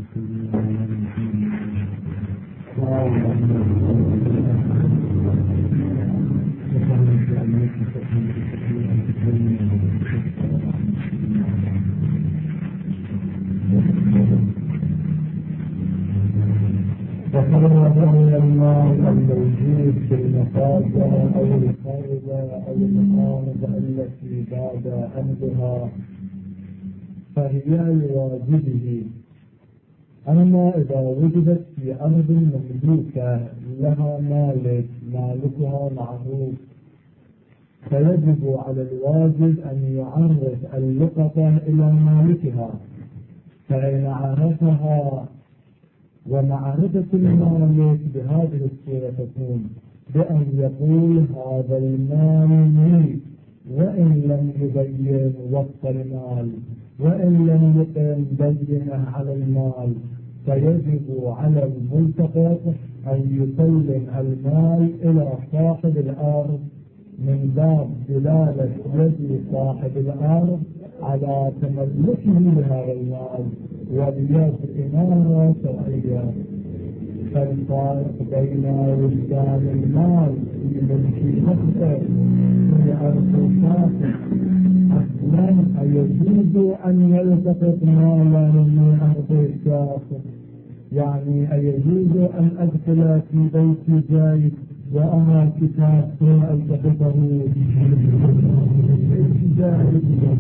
وهي المال الموجود في المفازة أو الخارجة أو الأرض التي بعد أهلها فهي لواجبه. أما إذا وجدت في أرض مملوكة لها مالكها معروف فيجب على الواجب أن يعرف اللقطة إلى مالكها، فإن عرفها ومعرفة المالك بهذه الصورة تكون بأن يقول هذا المال لي، وإن لم يبين وقت المال وإن لم يقم بينه على المال فيجب على الملتقط أن يسلم المال إلى صاحب الأرض من باب دلالة يد صاحب الأرض على تملكه لهذا المال وبيد إمارة شرعية. فالفارق بين وجدان المال في ملك نفسه في أرض شاطئ أصلا أيجوز أن يلتقط مالا من أرض الشاطئ، يعني أيجوز أن أدخل في بيت جاي وأنا كتاب التقطه جاهز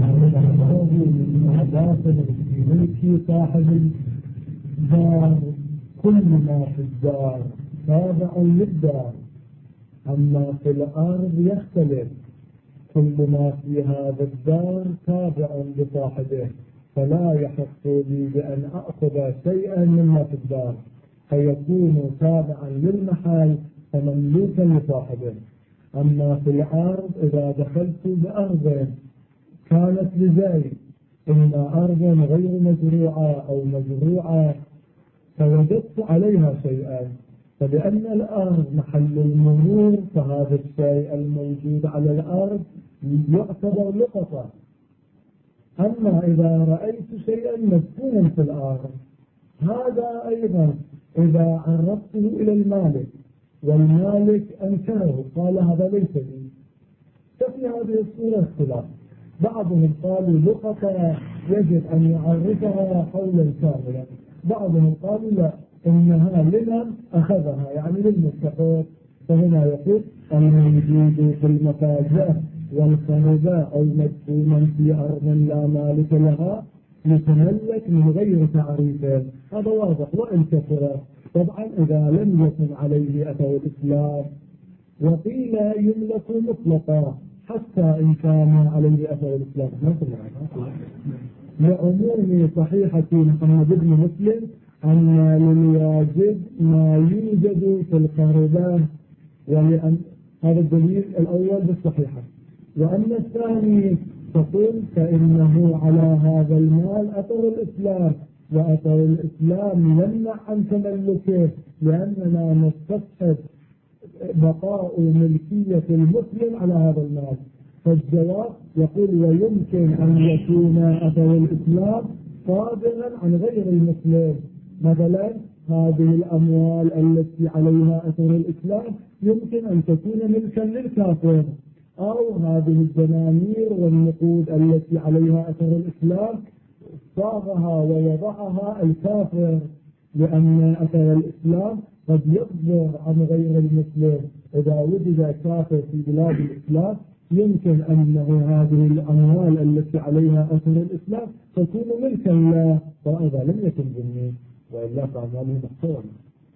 داخل في ملك صاحب الدار، كل ما في الدار تابع للدار. أما في الأرض يختلف، كل ما في هذا الدار تابع لصاحبه، فلا يحق لي بأن أخذ شيئا مما في الدار فيكون تابعا للمحل فمملوكا لصاحبه. أما في الأرض إذا دخلت بأرض كانت لزيد إما أرض غير مزروعة أو مزروعة فوجدت عليها شيئا، فلأن الأرض محل المرور فهذا الشيء الموجود على الأرض يعتبر لقطة. أما إذا رأيت شيئا مسكونا في الأرض هذا أيضا إذا عرفته إلى المالك والمالك أنكره قال هذا ليس لي، ففي هذه الصورة اختلاف. بعضهم قالوا لقطة يجب أن يعرفها قولا كاملا، بعضهم قالوا لا إنها لمن أخذها يعني للمستحق. فهنا يقول الموجود في المفاجأة والخنباء أو مدفونا في أرض لا مالك لها يتملك من غير تعريف، هذا واضح وإن كثر. طبعا إذا لم يكن عليه أثر الإسلام، وقيل يملك مطلقا حتى إن كان عليه أثر الإسلام. لعموم صحيحة محمد بن مسلم أن للواجب ما يوجد في القربان، ولأن هذا الدليل الأول بالصحيحة. وأما الثاني تقول فإنه على هذا المال أثر الإسلام، وأثر الإسلام يمنع عن تملكه لأننا نستصحب بقاء ملكية المسلم على هذا المال. فالجواب يقول ويمكن أن يكون أثر الإسلام صادرا عن غير المسلم. مثلا هذه الأموال التي عليها أثر الإسلام يمكن أن تكون ملكا للكافر، أو هذه الدنانير والنقود التي عليها أثر الإسلام صاغها ووضعها الكافر، لأن أثر الإسلام قد يصدر عن غير المسلم. إذا وجد كافر في بلاد الإسلام يمكن أنه هذه الأموال التي عليها أثر الإسلام تكون ملكا له، وإذا لم يكن ذمي وإلا فأمواله محصورة.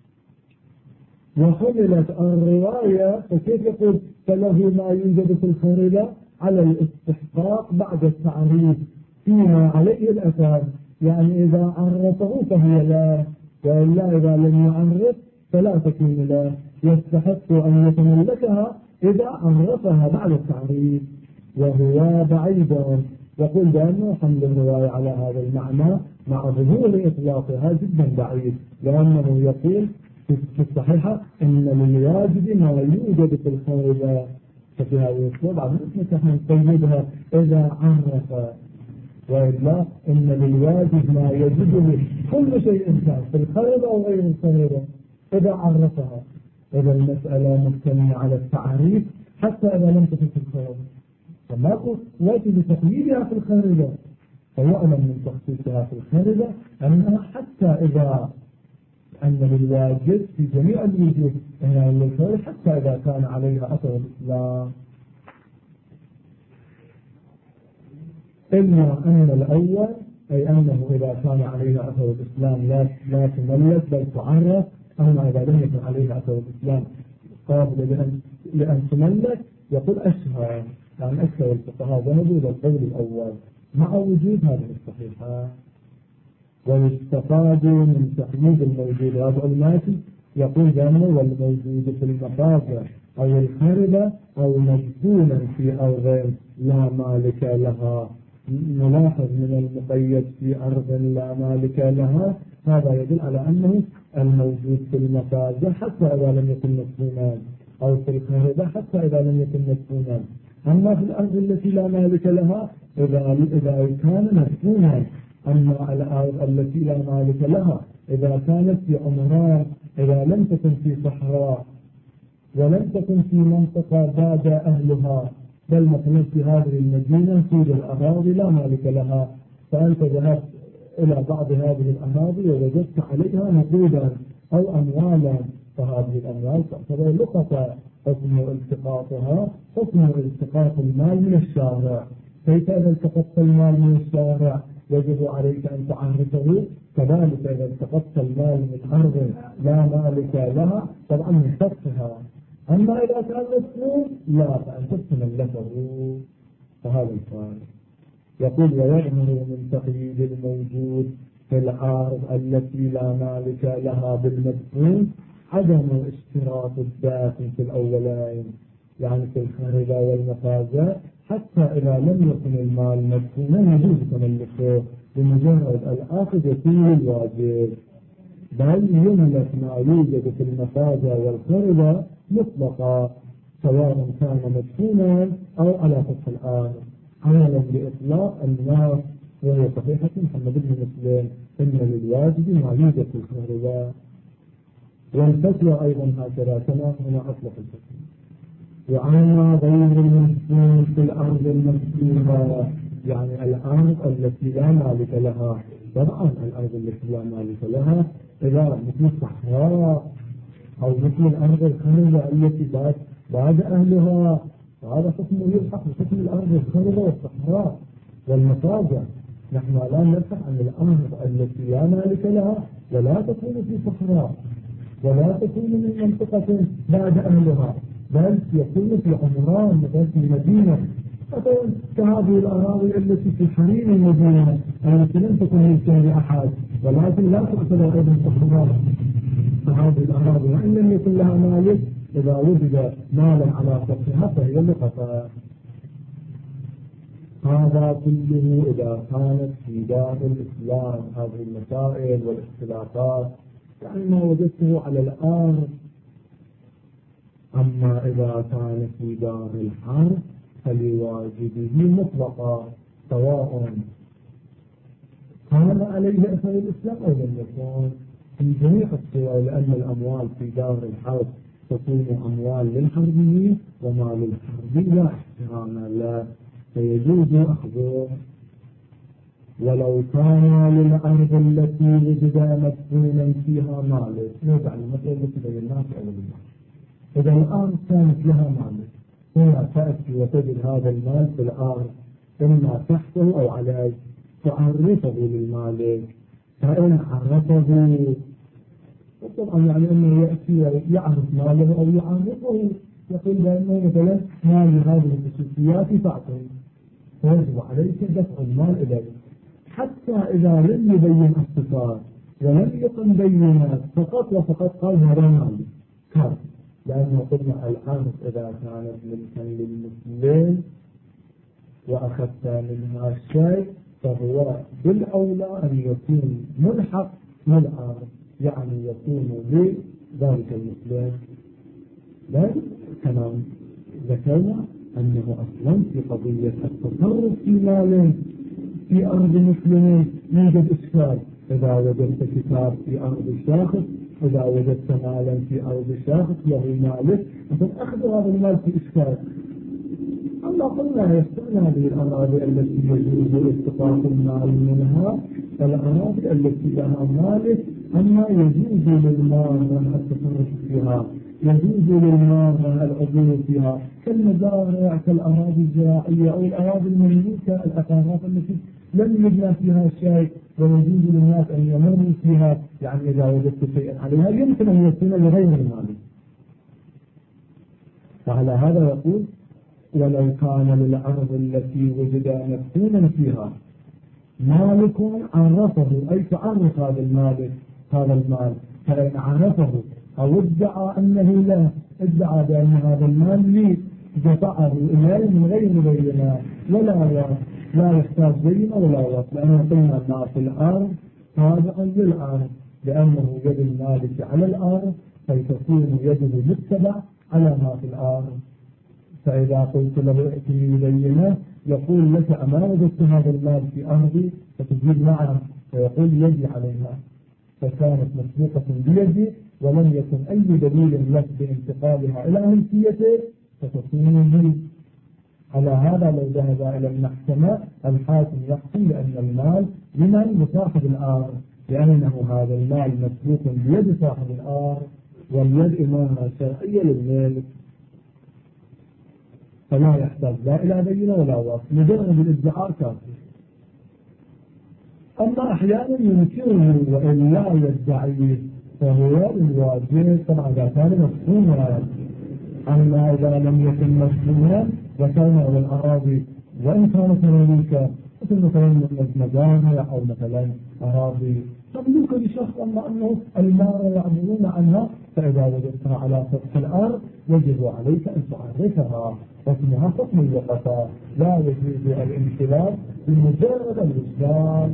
وحملت الرواية فكيف يقول فله ما يوجد في الخريلة على الاستحقاق بعد التعريف فيما عليه الأثر، يعني إذا عرفه فهي لا، وإلا إذا لم يعرف فلا تكون له، يستحق أن يتملكها إذا عرفها بعد التعريف. وهو بعيد، يقول بأنه حمل الرواية على هذا المعنى مع ظهور إطلاقها جدا بعيد، لأنه يقول في الصحيحة إن للواجب ما يوجد في الخارجة، ففي هذه الصورة نحن نقيدها إذا عرف. وإلا إن للواجب ما يجده كل شيء كان في الخربة أو غير الخربة إذا عرفها. إذا المسألة مبتنية على التعريف حتى إذا لم تكن في الخربة، فماكو واجب تقييدها في الخربة. فيعلم من تخصيصها في الخربة أنها حتى إذا أن للواجب في جميع الوجوه للخير حتى إذا كان عليها أثر الإسلام، إلا أن الأول أي أنه إذا كان عليها أثر الإسلام لا تملك بل تعرف. أما إذا لم يكن عليها أثر الإسلام قابل لأن تملك يقول أشهر، يعني أكثر الفقهاء ذهبوا إلى القول الأول مع وجود هذه الصحيحة. ويستفاد من تقييد الموجود هذا الماتي يقول دائما والموجود في المفازة أو الخربة أو مدفونا في أرض لا مالك لها. نلاحظ من المقيد في أرض لا مالك لها هذا يدل على أنه الموجود في المفازة حتى إذا لم يكن مدفونا، أو في الخربة حتى إذا لم يكن مدفونا. أما في الأرض التي لا مالك لها إذا كان مدفونا. أما الأرض التي لا مالك لها إذا كانت في عمران، إذا لم تكن في صحراء ولم تكن في منطقة باد أهلها، بل مثلا في هذه المدينة توجد الأراضي لا مالك لها، فأنت ذهبت إلى بعض هذه الأراضي ووجدت عليها نقودا أو أموالا، فهذه الأموال تعتبر لقطة حكم التقاطها حكم التقاط المال من الشارع. كيف إذا التقطت المال من الشارع يجب عليك أن تعرفه، كذلك إذا التقطت المال من أرض لا مالك لها طبعا من شخصها. أما إذا كان مسلوب لا فأنت تملكه. فهذا الفارق. يقول ويظهر من تقييد الموجود في الأرض التي لا مالك لها بالمدفون عدم اشتراط الداخل في الأولين، يعني في الخربة والمفازة حتى إذا لم يكن المال مدفونا يجوز تملكه بمجرد الآخذ يكون الواجب، بل يملك ما يوجد في المفازة والخربة مطلقا سواء كان مدفونا أو على سطح الأرض، عملا بإطلاق الناس. وهي صحيحة محمد بن مسلم إن للواجب ما يوجد في الخربة. والفتوى أيضا هكذا كما هنا أطلق الفتوى. وأما غير المدفون في الأرض المدفونة يعني الأرض التي لا مالك لها، طبعا الأرض التي لا مالك لها إذا مثل الصحراء أو مثل الأرض الخربة التي بعد أهلها، هذا حكمه يلحق بحكم الأرض الخربة والصحراء والمفازة. نحن الآن نبحث عن الأرض التي لا مالك لها ولا تكون في صحراء ولا تكون من منطقة بعد أهلها، بل يكون في عمران مثلا في مدينة، مثلا كهذه الأراضي التي في حريم المدينة التي لم تكن ملكا لأحد ولكن لا تعتبر أيضا صحراء. فهذه الأراضي وإن لم يكن لها مالك إذا وجد مالا على سطحها فهي لقطة. هذا كله إذا كانت في دار الإسلام هذه المسائل والاختلافات يعني ما وجدته على الأرض. أما إذا كان في دار الحرب فلواجبه مطلقا سواء كان عليه أثر الإسلام أو لم يكن في جميع الصور، لأن الأموال في دار الحرب تكون أموال للحربيين ومال الحربي لا احترام له فيجوز أخذه. ولو كان للأرض التي وجد مدفونا فيها مالك، نرجع للمسألة التي بيناها في أول المال. إذا الأرض كانت لها مالك هنا تأتي وتجد هذا المال في الأرض إما تحته أو عليه، تعرفه للمالك، فإن عرفه طبعا يعني أنه يأتي يعرف ماله أو يعرفه يقول بأنه مثلا مال هذه الخصوصيات فأعطه، فيجب عليك دفع المال إليه حتى إذا لم يبين الصفات ولم يكن بينات فقط وفقط قال هذا مالي كافي. لأنه قلنا الأرض إذا كانت ملكا للمسلمين وأخذت منها الشيء فهو بالأولى أن يكون ملحق للأرض، يعني يكون لذلك المسلم. لكن كما ذكرنا أنه أصلا في قضية التصرف في ماله في أرض مسلمين يوجد إشكال. إذا وجدت كتاب في أرض شاخص، إذا وجدت مالا في أرض شاخص له مالك، مثل أخذ هذا المال في إشكال. الله قلنا يستغنى هذه الأراضي التي يجوز التقاط المال منها، الأراضي التي لها مالك، أما يجوز للمال التصرف فيها، يجوز للمال العضو فيها، كالمزارع، كالأراضي الزراعية أو الأراضي المملوكة، العقارات التي لم يبنى فيها شيء ويجوز للناس أن يمروا فيها. يعني إذا وجدت شيئا عليها يمكن أن يكون لغير المالك. وعلى هذا يقول: ولو كان للأرض التي وجد مدفونا فيها مالك عرفه، أي تعرف هذا المالك هذا المال، فإن عرفه أو ادعى أنه لا، ادعى بأن هذا المال لي، دفعه إليه من غير بينة ولا وصف، لا يحتاج بينة ولا وصف، لأنه قلنا أن في الأرض تابع للأرض، لأنه يد المالك على الأرض فيكون يده متبع على ما في الأرض. فإذا قلت له ائتني بينة يقول لك: أما وجدت هذا المال في أرضي؟ فتجيب: نعم. فيقول: يدي عليها، فكانت مسبوقة بيدي ولم يكن أي دليل لك بانتقالها إلى ملكيته، فتكون لي. على هذا لو ذهب إلى المحكمة الحاكم يحكم بأن المال لمن؟ لصاحب الأرض، لأنه هذا المال مسبوق بيد صاحب الأرض، واليد إمامة شرعية للملك، فلا يحتاج لا إلى بينة ولا وصف، مجرد الادعاء كافي. أما أحيانا ينكره وإن لا يدعيه فهو الواجب، طبعا إذا كان مفهوما. أما إذا لم يكن مفهوما وكان على الأراضي وإن كانت مملوكة، مثل مثلا مزارع أو مثلا أراضي تملك لشخص، أما أنه المال يعملون عنها، فإذا وجدتها على سطح الأرض يجب عليك أن تعرفها، حكمها حكم اللقطة، لا يجوز الانخلاف بمجرد الوجدان.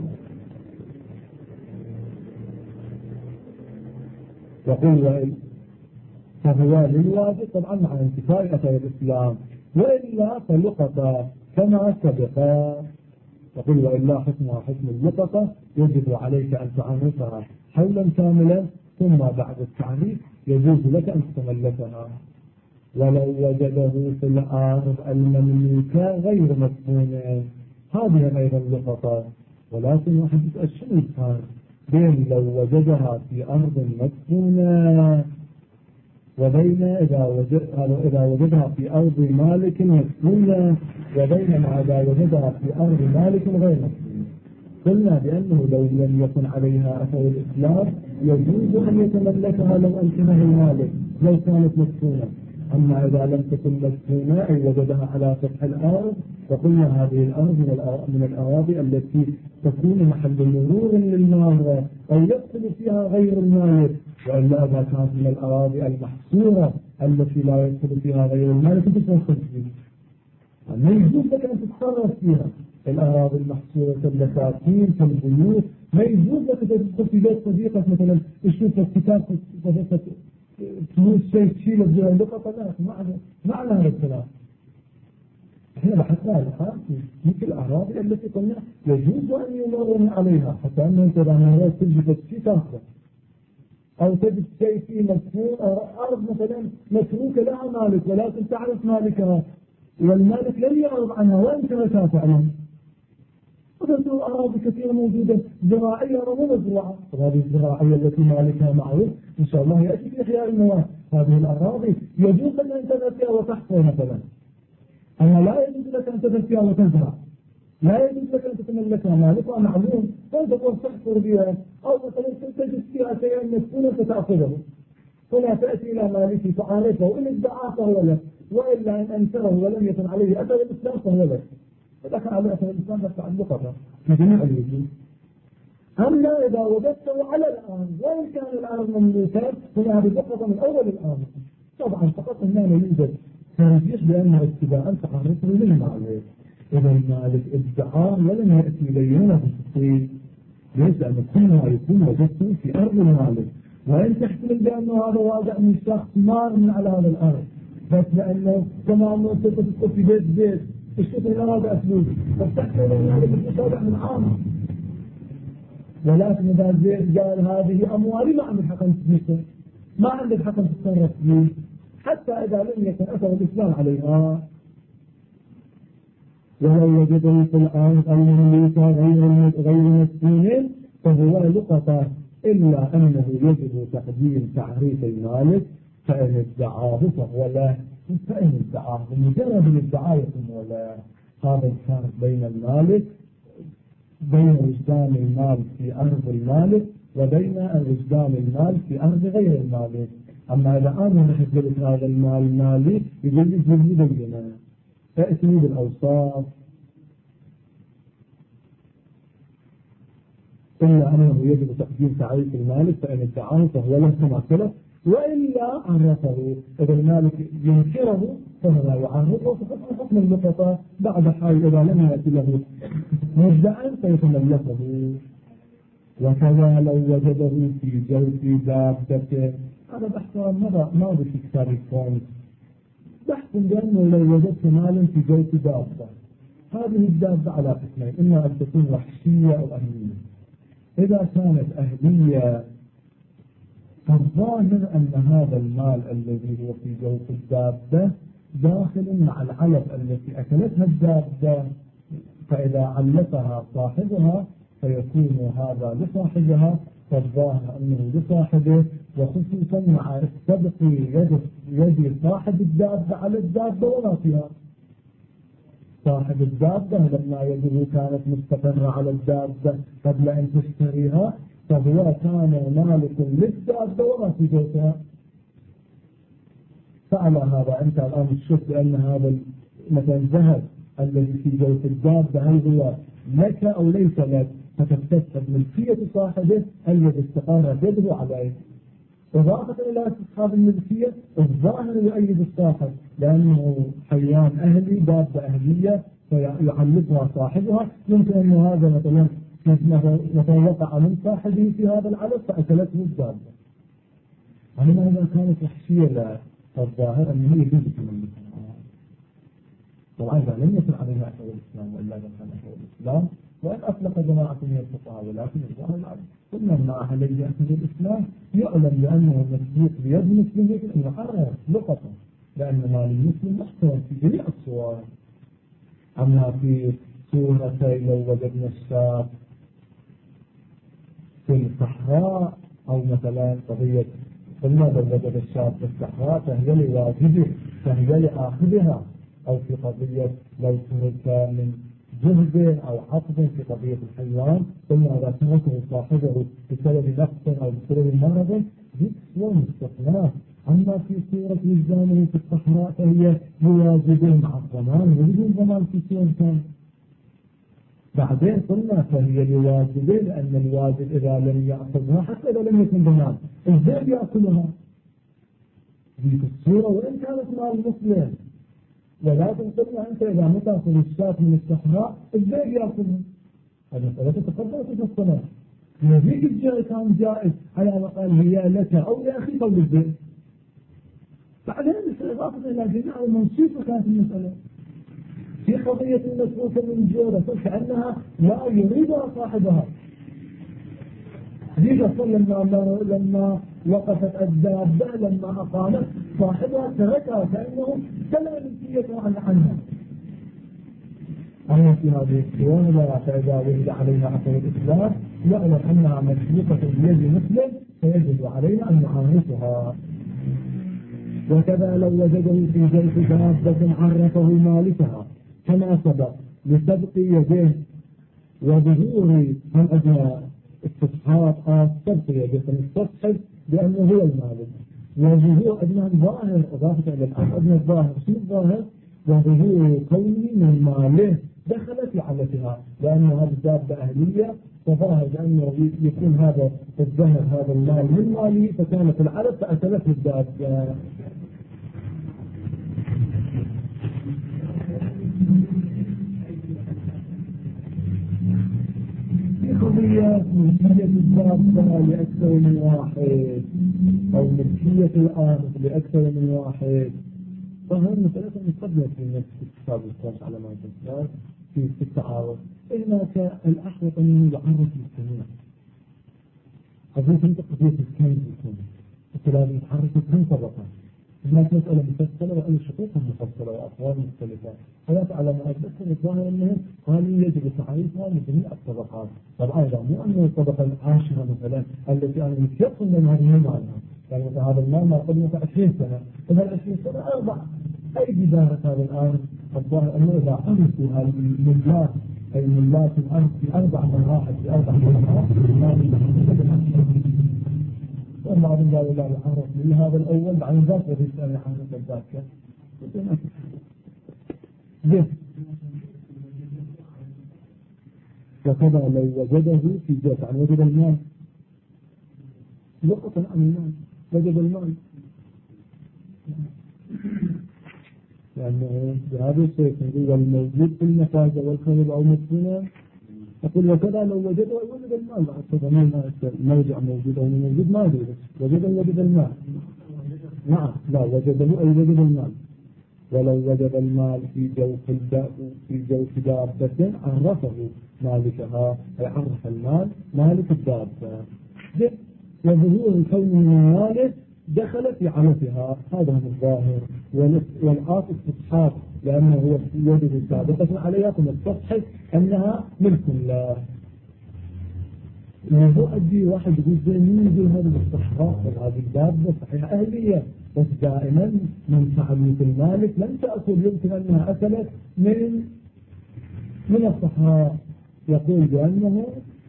يقول: فهو للواجب طبعا مع انتفاء أثر الإسلام، وإلا فلقطة كما سبق. يقول: وإلا حكمها حكم اللقطة، يجب عليك أن تعرفها حولا كاملا، ثم بعد التعريف يجوز لك أن تتملكها. ولو وجده في الأرض المملوكة غير مدفونة، هذه أيضا لقطة، ولكن واحد يسأل شنو الفرق بين لو وجدها في أرض مدفونة وبين إذا وجدها في أرض مالك مدفونة، وبين إذا وجدها في أرض مالك غير مدفونة. قلنا بأنه لو لم يكن عليها أثر الإسلام يجوز أن يتملكها لو أمكنه المالك لو كانت مدفونة. أما إذا لم تكن مدفونة أي وجدها على سطح الأرض، فقلنا هذه الأرض من الأراضي التي تكون محل مرور للمال أو يدخل فيها غير المالك، وإلا إذا كانت من الأراضي المحصورة التي لا يدخل فيها غير المالك تتصرف فيها، ما يجوز لك أن تتصرف فيها. الأراضي المحصورة كالبساتين كالبيوت ما يجوز لك تدخل في بيت صديقك مثلا تشوف الكتاب فلوس شيء تشيله بدون اللقطة، لا معنى هذا الكلام. احنا بحثنا الآن في مثل الأراضي التي قلنا يجوز أن يمرون عليها، حتى أنه أنت لما تجد شيء تأخذ أو تجد شيء فيه مدفون، أو أرض مثلا متروكة لها مالك ولكن تعرف مالكها والمالك لم يعرض عنها وأنت لا تعلم. وتنسوا أراضي كثيرة موجودة زراعية ومو مزروعة، هذه الزراعية التي مالكها معروف إن شاء الله يأتي في خيار المواد. هذه الأراضي يجوز لك أن تذهب فيها وتحصل مثلا، أما لا يجوز لك أن تذهب فيها وتزرع، لا يجوز لك أن تتملكها، مالكها معلوم فتقوم تحصر بها، أو مثلا تجد فيها شيئا مسكونا فتأخذه، هنا تأتي إلى مالكي تعرفه، وإن ادعى فهو لك، وإلا إن أنكره ولم يكن عليه أثر الإسلام فهو لك، فذكر على أثر الإسلام بس تعلقها في جميع الوجود. أما إذا وجدته على الأرض وإن كان الأرض مملوكة هنا هذه لقطة من أول الأرض، طبعا فقط هنا يوجد ترجيح بأنه ابتداء تعرفه للمالك. إذا المالك ادعى ولم يأتي بينه بالتفصيل، ليس أن كل ما يكون وجدته في أرض المالك، وإن تحتمل بأنه هذا واقع من شخص مار من على هذا الأرض، بس لأنه كما أنه تدخل في بيت الشيخ الأراد أسلوب فاستحسن المالك المتابع من عام. ولكن إذا زيد قال هذه أموالي ما عندك حق أن تمسك، ما عندك حق أن تتصرف فيه حتى إذا لم يكن أثر الإسلام عليها. ولو وجدوا في الأرض المملوكة غير مسكونين فهو لقطة، إلا أنه يجب تقديم تعريف المالك، فإن ادعاه فهو له، فإن ادعاه بمجرد الادعاء يكون له. هذا الفرق بين المالك، بين وجدان المال في أرض المالك وبين وجدان المال في أرض غير المالك. أما إذا أنا رحت قلت هذا المال مالي يقول لي مبينة فأتني بالأوصاف، إلا أنه يجب تقديم تعريف المالك، فإن ادعاه فهو له كما سلف، وإلا عرفه. إذا المالك ينكره فهو لا يعرفه، فحكم حكم اللقطة بعد حال إذا لم يأتي له مجدعا فيتملكه. وكذا لو وجده في جوف دابته، هذا بحث ما في كتاب الكون، بحث بأنه لو وجدت مالا في جوف دابته، هذه الدابة على قسمين، إما أن تكون وحشية أو أهلية. إذا كانت أهلية فالظاهر أن هذا المال الذي هو في جوف الدابة داخل مع العلف التي أكلتها الدابة، فإذا علفها صاحبها فيكون هذا لصاحبها، فالظاهر أنه لصاحبه، وخصوصا مع السبق يد صاحب الدابة على الدابة ولا فيها. صاحب الدابة لما يده كانت مستقرة على الدابة قبل أن تشتريها، فهو كان مالك للدابة وما في جوفها. فعلى هذا أنت الآن تشوف بأن هذا مثلا الذهب الذي في جوف الدابة هل هو لك أو ليس لك، فتستشهد ملكية صاحبه الذي استقرت يده عليه. إضافة إلى استصحاب الملكية الظاهر يؤيد الصاحب، لأنه حيوان أهلي دابة أهلية فيعلقها صاحبها، يمكن أن هذا مثلا وقع من صاحبه في هذا العلف فأكلته الدابة. أما إذا كانت وحشية لا، فالظاهر أنه يجوز تملكها. طبعا إذا لم يكن عليها أثر الإسلام، وإلا إذا كان أثر الإسلام وإن أطلق جماعة من الفقهاء، ولكن الظاهر العلم قلنا ما عليه أثر الإسلام يعلم بأنه مسبوق بيد مسلم يجب أن يحرر لقطة، لأن مال المسلم محترم في جميع الصور. أما في صورتي لو وجدنا الشاب في الصحراء، أو مثلا قضية قلنا لو وجد الشاب في الصحراء فهي لواجبه، فهي لآخذها، أو في قضية لو ترك من جهد أو عقد في قضية الحيوان، قلنا إذا تركه صاحبه بسبب نقص أو بسبب مرض دي صور مستثناة. أما في صورة وجدانه في الصحراء فهي لواجبه مع الضمان، وجود ضمان في صور ثانية. بعدين قلنا فهي لواجبه، لأن الواجب إذا لم يأخذها حتى إذا لم يكن ضمان إزاي يأكلها في الصورة وإن كانت مال مسلم. ولكن قلنا أنت إذا ما تأخذ الشاة من الصحراء إزاي يأكلها؟ هذه مسألة تقدمت في الصلاة. هذيك الجاء كان جائز على الأقل هي لك أو لأخيك أو للبيت. بعدين إضافة إلى جميع المنصوصة كانت المسألة في قضية المسروقة من جورة كأنها لا يريدها صاحبها. هذيك لما وقفت الدابة لما أقامت صاحبها تركها كأنه سلم ملكيته عنها. أما في هذه الصور لا، فإذا وجد عليها أثر الإسلام يعلم أنها مسروقة بيد مسلم فيجب علينا أن نعرفها. وكذا لو وجده في جوف دابة عرفه مالكها كما سبق لسبق يديه وظهور من أجل استصحاب سبق يديه فنستصحب بأنه هو المالك، وظهور أجنى الظاهر إضافة إلى الأمر أجنى الظاهر شو الظاهر؟ وظهور كونه من ماله دخلت في حالتها، لأن هذه الدابة أهلية فظاهر بأنه يكون هذا الظهر هذا المال من ماله، فكانت العلف فأكلته الدابة. في قضية ملكية الدابة لأكثر من واحد أو ملكية الأرض لأكثر من واحد، فهو المسألة مقبلة في نفس اتصال الكاش على ما تذكر في التعارض. هناك الأحوط أنه يعرف للجميع. قضية أنت قضية الكنز يكون لازم يتحرك من طبقات. هناك مسألة مفصلة وأي شقوق مفصلة وأطوال مختلفة. هذا على ما أتذكر الظاهر أنه قالوا يجب تعريفها لجميع الطبقات. طبعا إذا مو أنه الطبقة العاشرة مثلا التي أنا متيقن من هذه المعنى، يعني هذا المال ما قبل 20 سنة، فهذا 20 سنة أربع أي جدارة هذا الأرض. الظاهر أنه إذا عرفوا هذه الملاك أي ملاك الأرض في 4 مراحل في 4 مراحل وبعدين قالوا لا يعرف لي هذا الأول بعد ذاك يريد أن يعرف الذاك. وكذا لو وجده في جهة عن وجد المال لقطا عن المال وجد المال، لأنه بهذا الشيء هو الموجود في المفاجأة والخير أو مدفونة. أقول وكذا لو وجده وجد المال أصلا موجع موجود أو موجود ما أدري وجد المال. نعم لا وجده أي وجد المال. ولو وجد المال في جوف دابة عرفه مالكها أي عرف المال مالك الدابة. وظهور كونه مالك دخل في علفها هذا هو الظاهر. والآت استصحاب لأنه هو يجب سابقة عليها ثم استصحب أنها ملك الله. يؤدي واحد يقول زي مين يقول هذا الاستصحاب هذه الدابة صحيح أهلية، بس دائما من تعليق المالك لم تأكل يمكن أنها أكلت من الصحراء. يقول بأنه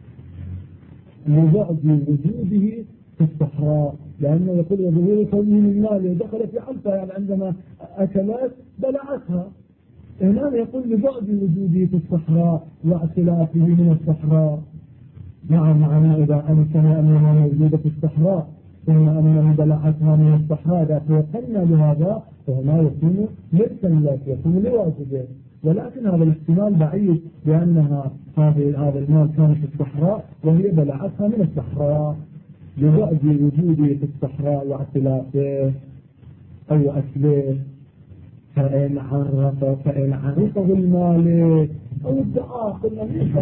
لبعد وجوده في الصحراء لأنه يقول وظهور كونه من مال دخل في حلفها يعني عندما أكلت بلعتها. هنا يقول لبعد وجوده في الصحراء واعتلافه من الصحراء. نعم معنى إذا أمكن أنها موجودة في الصحراء ثم أنه بلعتها من الصحراء إذا توصلنا بهذا فهنا يكون ملكا لك يكون لواجبه. ولكن هذا الاحتمال بعيد لأنها هذا المال كان في الصحراء وهي بلعتها من الصحراء لبعد وجوده في الصحراء واعتلافه أو أكله. فإن عرفه المالك أو ادعاه قلنا ليس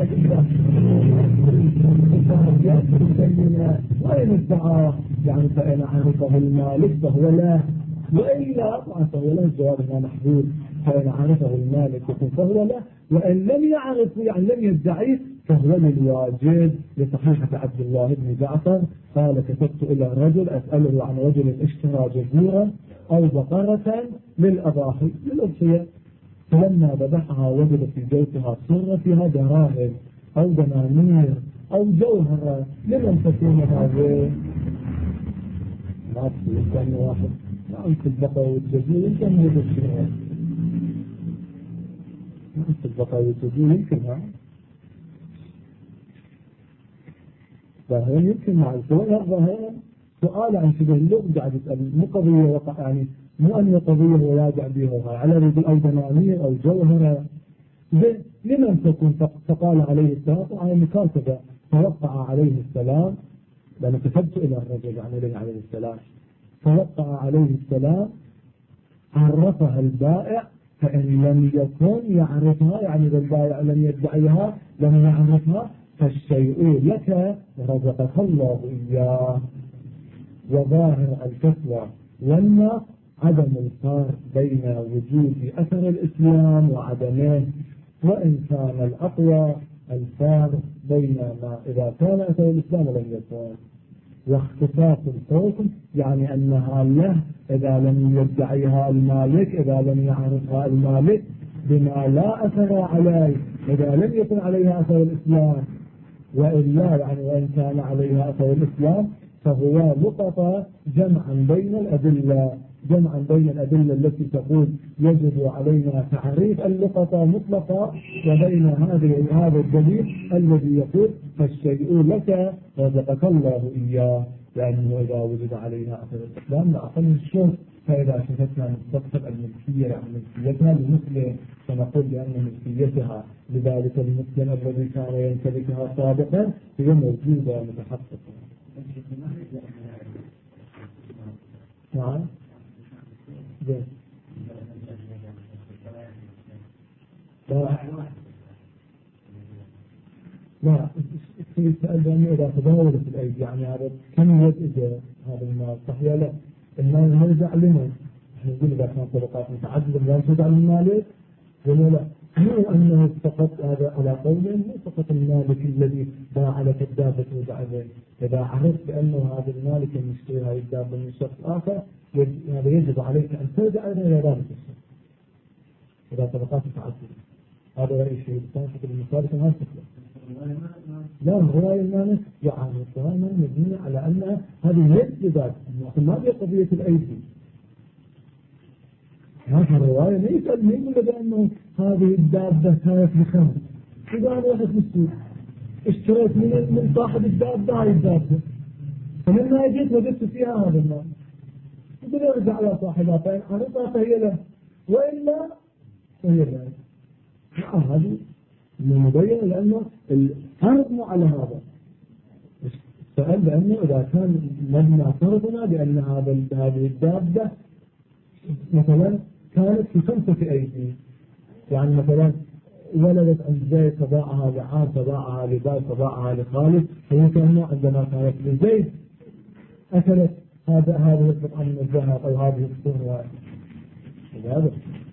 وإن ادعاه يعني فإن عرفه المالك فهو لا وإلا فهو لا. الجواب هنا محدود. فإن عرفه المالك فهو لا وإن لم يعرفه يعني لم يدعيه فهو للواجب. لصحيحة عبد الله بن جعفر قال كتبت إلى رجل أسأله عن رجل اشترى جزورا أو بقرة للأضاحي للأضحية فلما ذبحها وجد في جوفها صورة فيها دراهم أو دنانير أو جوهرة لمن تكون هذه؟ ما يمكن واحد في البقرة والجزور يمكن هذا الشيء في البقرة والجزور يمكنها ظاهرا يمكن مع الفوق ظاهرا سؤال عن شبه اللغة قاعد يسأل مو قضية وقع يعني مو أن قضية وياجع بها على رجل أو دنانير أو جوهرة لمن تكون. فقال عليه السلام على المكاتبة فوقع عليه السلام لأنه كتبت إلى الرجل عليه السلام فوقع عليه السلام عرفها البائع فإن لم يكن يعرفها يعني إذا البائع لم يدعيها لم يعرفها فالشيء لك رزقك الله إياه. وظاهر الفتوى والنص عدم الفرق بين وجود أثر الإسلام وعدمه. وإن كان الأقوى الفرق بين ما إذا كان أثر الإسلام ولم يكن. واختصاص الحكم يعني أنها له إذا لم يدعيها المالك إذا لم يعرفها المالك بما لا أثر عليه إذا لم يكن عليها أثر الإسلام. وإلا يعني وإن كان عليها أثر الإسلام فهو لقطة جمعا بين الأدلة التي تقول يجب علينا تعريف اللقطة مطلقة وبين هذا الدليل الذي يقول فالشيء لك رزقك الله إياه لأنه إذا وجد عليها أثر الإسلام لأقل الشرط. فإذا شفتنا نستقصد الملكية يعني ملكيتها لمسلم فنقول بأن ملكيتها لذلك المسلم الذي كان يمتلكها سابقا هي موجودة متحققة. نعم يسأل بأنه إذا تداولت الأيدي يعني هذا كم يد إجا هذا المال صحيح لا المال يرجع لنا احنا نقول إذا كان طبقات متعددة لا ترجع للمالك ولا لا مو أنه فقط هذا على قوله مو فقط المالك الذي باع لك الدابة ترجع إليه إذا عرفت بأنه هذا المالك المشتري هذه الدابة من شخص آخر هذا يجب عليك أن ترجع إلى ذلك الشخص إذا طبقات متعددة هذا رأي الشيء الثاني حتى المثال ما تطلع لا الرواية المانك يعني الرواية مبنية على أن هذه يد ذات ما هي قضية الأيدي هذه الرواية ما يقول بأنه هذه الدابة كانت بخمس إذا أنا واحد مسؤول اشتريت من صاحب الدابة هاي الدابة فلما جيت وجدت فيها هذا المال يقول ارجع على صاحبها فإن عرضها فهي له وإلا فهي له هذه مبين لأنه الفرض مو على هذا السؤال بأنه إذا كان مبنى فرضنا بأن هذه الدابة مثلا كانت في 5 أيدي يعني مثلا ولدت عند زيد تباعها لعاد تباعها لبال تباعها لخالد فهي كأنه عندما كانت لزيد أكلت هذه القطعة من الذهب أو هذه الصورة هذا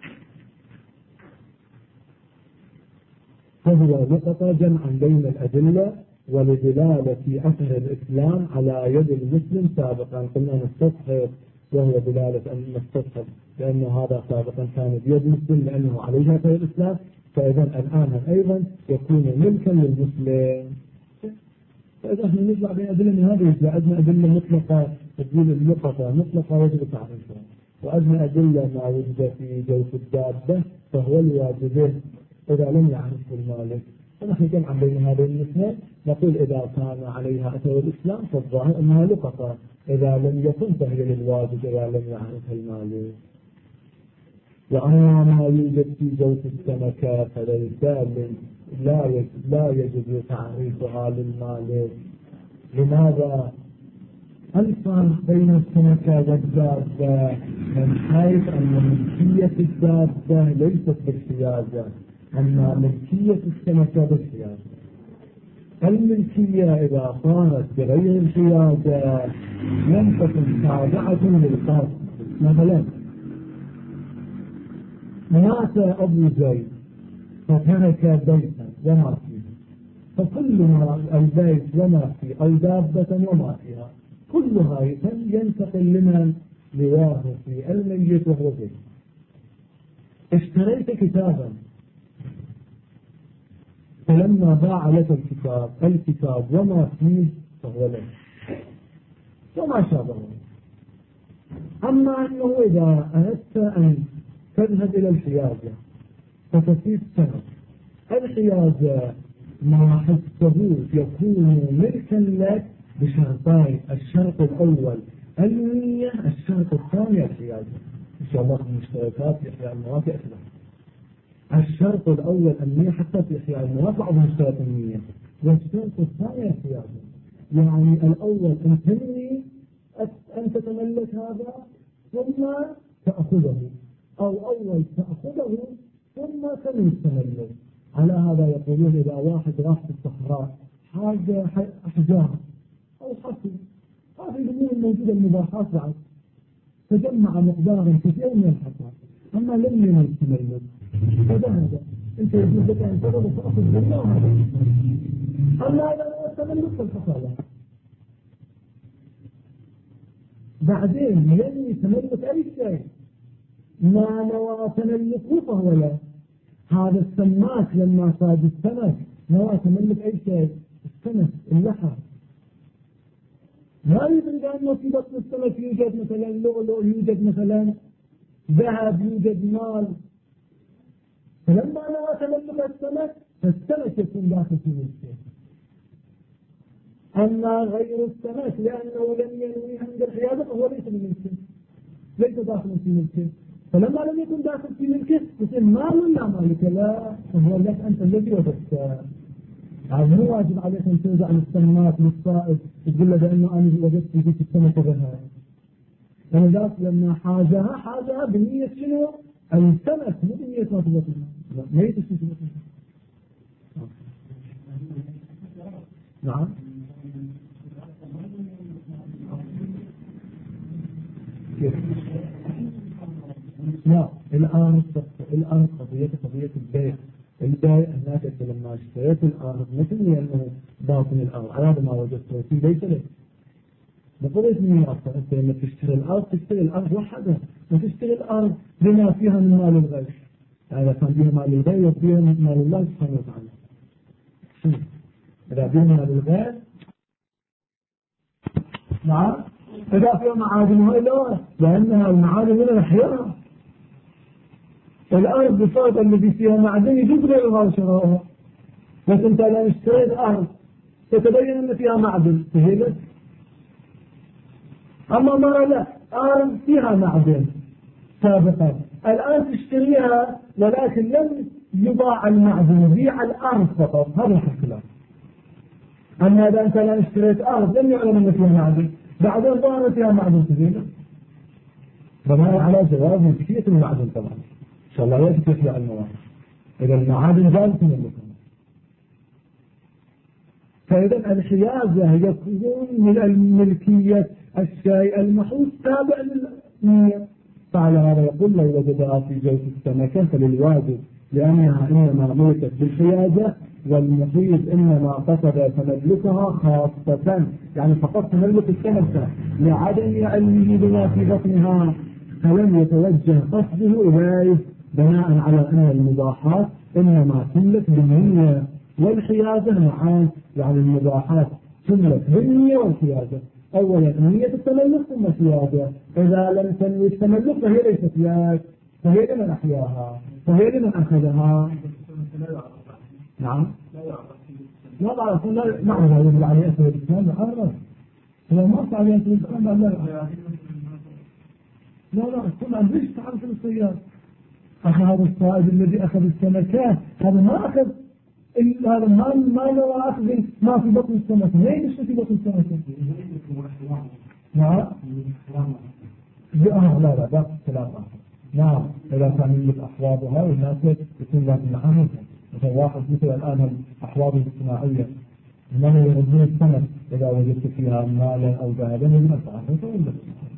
فهو نقط جمعا بين الأدلة ولدلالة أثر الإسلام على يد المسلم سابقا قلنا نستصحب وهو دلالة أن نستصحب لأن هذا سابقا كان بيد المسلم لأنه عليه أثر الإسلام فإذا الآن أيضا يكون ملكا للمسلم فإذا احنا نجمع بين أدلة هذه عندنا أدلة مطلقة تقول المطلقة مطلقة وجب تعريفها وعندنا أدلة ما وجد في جوف الدابة فهو الواجب إذا لم يعرف المالك فنحن جمعا بين هذين الاثنين نقول إذا كان عليها أثر الإسلام فالظاهر أنها لقطة إذا لم يكن فهي للواجب إذا لم يعرف المالك وأما ما يوجد في جوف السمكة فليس لا يجب تعريفها للمالك لماذا؟ الفرق بين السمكة والدابة من حيث أن ملكية الدابة ليست بالحيازة أما ملكية السمكة بالحيازة الملكية إذا صارت بغير الحيازة لم تكن تابعة للقصد مثلا مات أبو زيد فترك بيتا وما فيه فكل ما البيت وما فيه أو دابة وما فيها كلها ينتقل لمن لوارث الميت وهو زيد اشتريت كتابا فلما باع لك الكتاب وما فيه فهو لك وما شابه أما أنه إذا أردت أن تذهب إلى الحيازة فتفيد سنة الحيازة ما حسبه يكون ملكا لك بشرطين الشرط الأول النية الشرط الثاني الحيازة إن شاء الله المشتركات في إحياء الموافق الشرط الأول النية حتى في إحياء الموافق أو مشترك النية والشرط الثاني الحيازة يعني الأول أن تنوي أن تتملك هذا ثم تأخذه أو أول تأخذه ثم تنوي التملك على هذا يقولون إذا واحد راح في الصحراء حاجة أحجار أو حصي هذه الأمور الموجودة المباحات بعد تجمع مقدارا كثير من الحصى أما لم ينوي التملك فذهب أنت يجب لك أن تضرب وتأخذ بالله أما إذا نوى التملك فالحصى لا بعدين ينوي تملك أي شيء ما نوى تملكه فهو لا هذا السماك لما صاد السمك نوى تملك أي شيء السمك اللحم ما يدري أنه في بطن السمك يوجد مثلا لؤلؤ يوجد مثلا ذهب يوجد مال فلما نوى تملك السمك فالسمك يكون داخل في ملكه أما غير السمك لأنه لم ينوي عند الحيازة فهو ليس بملكه ليس داخل في ملكه فلما لم يكن داخل في ملكه يصير مال ولا مالك لا فهو لك أنت الذي وجدته يعني مو واجب عليك أن ترجع للسماك للصائد تقول له بأنه أنا وجدت في ذيك السمكة ذهب ولذلك لما حاجها بنية شنو؟ السمك مو بنية ما تبطلها ما يتشي تبطلها نعم. لا، الآن قضية البيع. البيع هناك أنت لما اشتريت الأرض مثل أنه باطن الأرض على ما وجدته فيه ليس لك. بقضية ميراث أنت لما تشتري الأرض وحدها، وتشتري الأرض بما فيها من مال الغير. إذا كان فيها مال الغير وفيها مال الله سبحانه وتعالى. إذا فيها مال الغير نعم. إذا فيها معادن لا، لأنها المعادن من الأحياء. الأرض بفرض الذي فيها معدن يجوز غيرها شراءها. بس أنت لو اشتريت أرض تتبين أن فيها معدن فهي لك. أما مرة لا، أرض فيها معدن سابقا الآن تشتريها ولكن لم يباع المعدن، يبيع الأرض فقط، هذا الخلاف. أما إذا أنت لو اشتريت أرض لم يعلم أن فيها معدن بعدين ظهر فيها معدن فهي بناء على جواز ملكية المعدن طبعا إن شاء الله يأتي في المواقع. إذا المعادن جالسة من فإذا الحيازة يكون من الملكية الشيء المحوط تابع للمية. فعلى هذا يقول لو وجدها في جوف السمكة فللواجب لأنها إنما ملكت بالحيازة، والمحيط إنما قصد تملكها خاصة، يعني فقط تملك السمكة لعدم علمه بما في بطنها، فلم يتوجه قصده إليه بناء على أن المباحات إنما تملك بالنية والحيازة معا. يعني المباحات تملك بالنية والحيازة، أولا نية التملك ثم الحيازة. إذا لم تنوي التملك فهي ليست لك، فهي لمن أحياها، فهي لمن أخذها. نعم. لا بعرف لا نعم هذا عليه أثر الإسلام أعرف إذا ما صار عليه أثر الإسلام لا طبعا ليش تعرف الصياد أخذ هذا الصائد الذي أخذ السمكات هذا ما أخذ هذا ما نوى أخذ ما في بطن السمكة. ليش في بطن السمكة؟ نعم. لا ده كلام آخر. نعم إذا كان يملك أحوابها والناس يكون ذات معاهم مثل واحد مثل الآن الأحواب الاجتماعية إنه يردون السمك إذا وجدت فيها مالا أو ذهبا يجب أن تعرفه ولا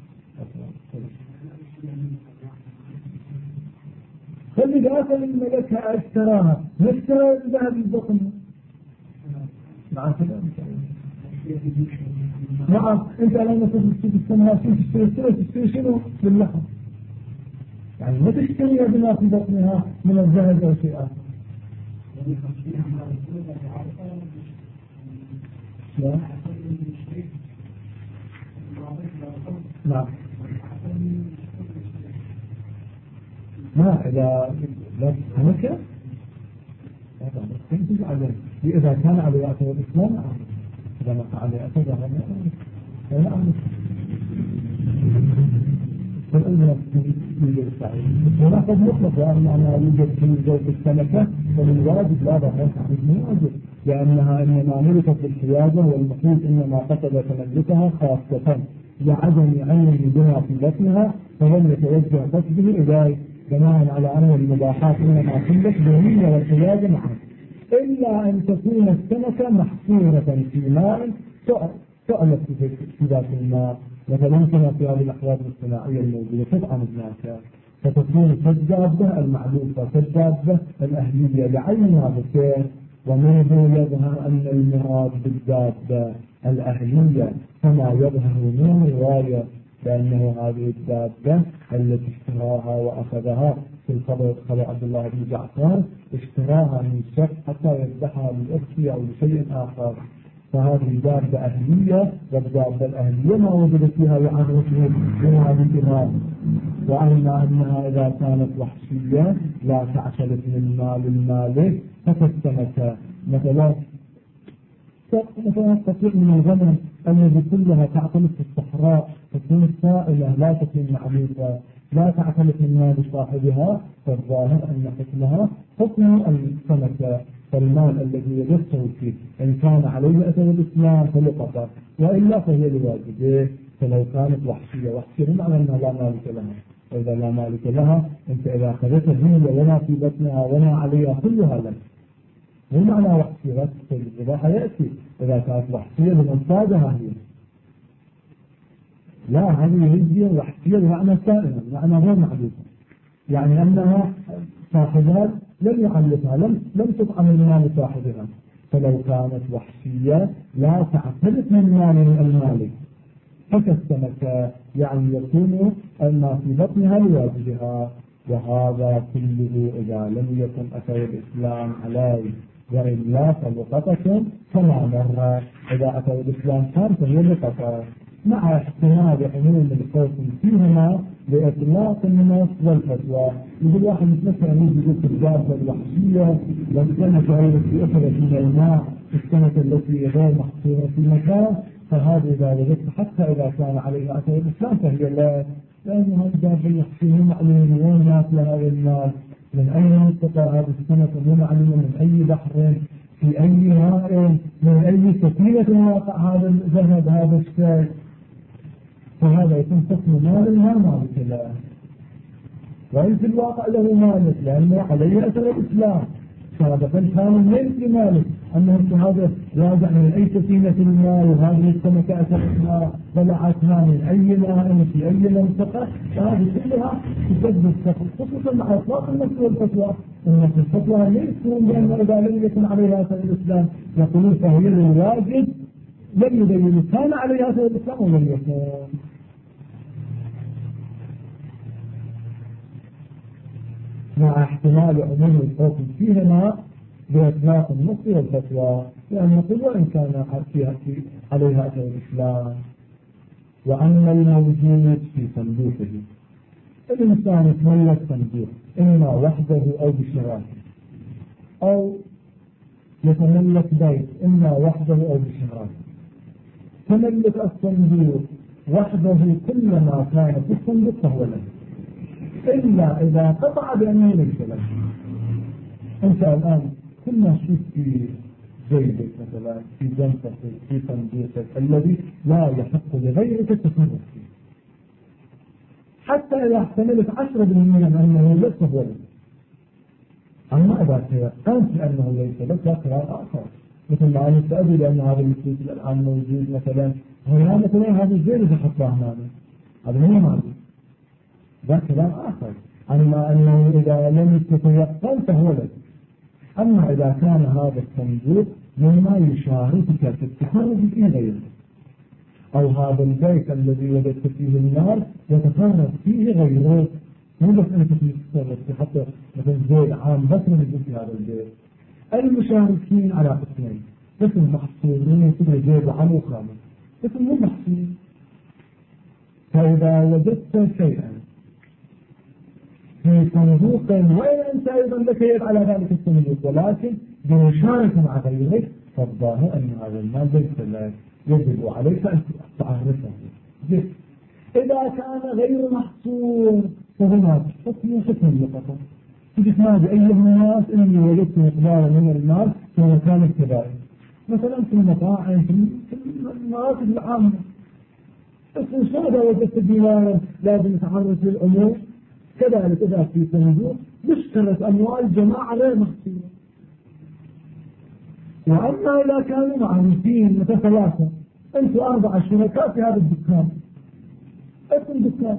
خلي داخل الملكة اشتراها نشترى الذهب البطن. نعم نعم. انت لما تشتري السماء تشتري شنو باللحم، يعني ما تشتريها بما في بطنها من الذهب او شيء اخر. نعم. ما إذا لا سمكة إذا كان على أثر الإسلام إذا ما كان على أثر الإسلام ونأخذ مطلق أنها يوجد في جوف السمكة فالواجب لا بأس من واجب لأنها إنما ملكت بالحيازة والمحيط إنما قصد تملكها خاصة لعدم علمه بها في بطنها فلم يتوجه قصده إليه بناء على أن المباحات إنما تملك بالنية والحيازة معا، إلا أن تكون السمكة محصورة في ماء تؤلف في ذات الماء مثلا كما في هذه الأحوال الاجتماعية الموجودة تدعم هناك فتكون كالدابة المعلوفة كالدابة الأهلية لعينها بكير. ومنه يظهر أن المراد بالدابة الأهلية كما يظهر من الرواية لأنه هذه الدابة التي اشتراها وأخذها في خبر عبد الله بن جعفر اشتراها من شخص حتى يذبحها لأخته أو لشيء آخر، فهذه دابة أهلية والدابة الأهلية ما وجد فيها يعرفه من هذه الإمام. وأما أنها إذا كانت وحشية لا تعتلف من مال المالك فكالسمكة مثلا تطيع من الغنم الذي كلها تعتلف في الصحراء تكون سائلة لا تكون معلوفة لا تعتلف من مال صاحبها، فالظاهر أن حكمها حكم السمكة. فالمال الذي يدخل فيه إن كان عليه أثر الإسلام فلقطة وإلا فهي لواجبه. فلو كانت وحشية بمعنى أنها لا مالك لها، وإذا لا مالك لها أنت إذا أخذتها هي ولا في بطنها ولا عليها كلها لك. مو معنى وحشية الذباحة يأتي إذا كانت وحشية بمنفاذها هي. لا، هذه هي وحشية بمعنى سائلة، بمعنى غير محدودة، يعني أنها صاحبها لم يعلفها، لم تطعم المال صاحبها. فلو كانت وحشية لا تعترف من مال المالك، فكالسمكة يعني يكون ما في بطنها لواجبها. وهذا كله إذا لم يكن أثر الإسلام عليه، وإلا فلقطة فلا مرة. إذا أثر الإسلام كان فهي لقطة، مع احتمال عموم الحكم فيهما بإطلاق النص والفتوى. يقول واحد مثلا يقول في الجافة الوحشية والسمكة التي أخذت من الماء، السمكة التي غير محصورة في مكان، فهذا إذا وجدت حتى إذا كان عليها أثر الإسلام فهي لا، لأنه هذا الوحشية معلوم وين ناكل هذا المال، من أي منطقة هذه السمكة، مو معلوم من أي بحر، في أي ماء، من أي سفينة واقع هذا الذهب هذا الشيء. فهذا يكون حكم مال لا مالك له، وإن في الواقع له مالك لأنه عليه أثر الإسلام. فهذا كان ليس مالك أنه هذا راجع من أي سفينة الماء، وهذه السمكة أثرتها بلعتها من أي ماء في أي منطقة. فهذه كلها تسبب سفر، خصوصا مع إطلاق النص والفتوى. النص والفتوى ليسوا بأنه إذا لم يكن عليها أثر الإسلام يقولون فهي الواجب، لم يبين كان عليها أثر الإسلام ولم يكن. مع احتمال عموم الحكم فيهما بإطلاق النص والفتوى، يعني نقول وإن كان عليها أثر الإسلام. وأما الموجود في صندوقه، الإنسان يتملك صندوق إما وحده أو بشراكه، أو يتملك بيت إما وحده أو بشراكه. تملك الصندوق وحده كل ما كان في الصندوق فهو له، إلا إذا قطع بأنه ليس له. أنت الآن كل ما شفت في جيبك مثلا، في جنتك، في صندوقك الذي لا يحق لغيرك التصرف فيه، حتى إذا احتملت 10% من أنه ليس فهو له. أما إذا تيقنت بأنه ليس لك لا قرار آخر، مثل ما أنا سأدري لأن هذا الفلوس الآن موجود مثلا هنا، مثلا هذا الزين اللي حطاه هنا هذا هو موجود، ذا كلام آخر. أما أنه إذا لم تتيقن فهو لك. أما إذا كان هذا الصندوق مما يشاركك في التحرك في غيره، أو هذا البيت الذي وجدت فيه النار يتفرد فيه غيره، مو بس أنت تتصرف حتى مثل زيد عام بس من في هذا البيت. المشاركين على قسمين، بس المحصورين كل زيد عام وخامس، بس مو محصورين. فإذا وجدت شيئا في صندوق وإن أنت أيضا لك يد على ذلك الصندوق ولكن بمشاركة مع غيرك، فالظاهر أن هذا المال ليس لك، يجب عليك أن تعرفه. إذا كان غير محصور فهناك حكم اللقطة، تجد أي الناس إني وجدت مقدار من المال في مكان الكبائر، مثلا في المطاعم، في المراتب العامة. بس إن شاء الله وجدت دينارا لازم تعرف للأمور. كذلك إذا في صندوق مشترك أموال جماعة غير محصورة. وأما إذا كانوا معروفين مثل ثلاثة، أنتوا 4 شركاء في هذا الدكان، اسم دكان،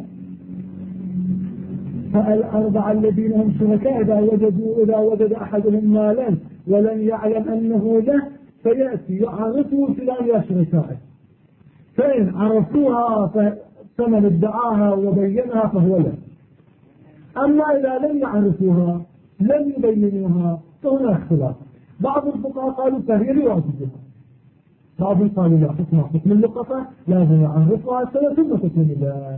فالأربعة الذين هم شركاء إذا وجد أحدهم مالا ولم يعلم أنه له فيأتي يعرفه فلان يا شركائه، فإن عرفوها فمن ادعاها وبينها فهو له. أما إذا لم يعرفوها لم يبينوها فهنا اختلاف. بعض الفقهاء قالوا فهي لواجبها، بعض قالوا لا، حكم اللقطة لازم يعرفها سنة ثم تكون له.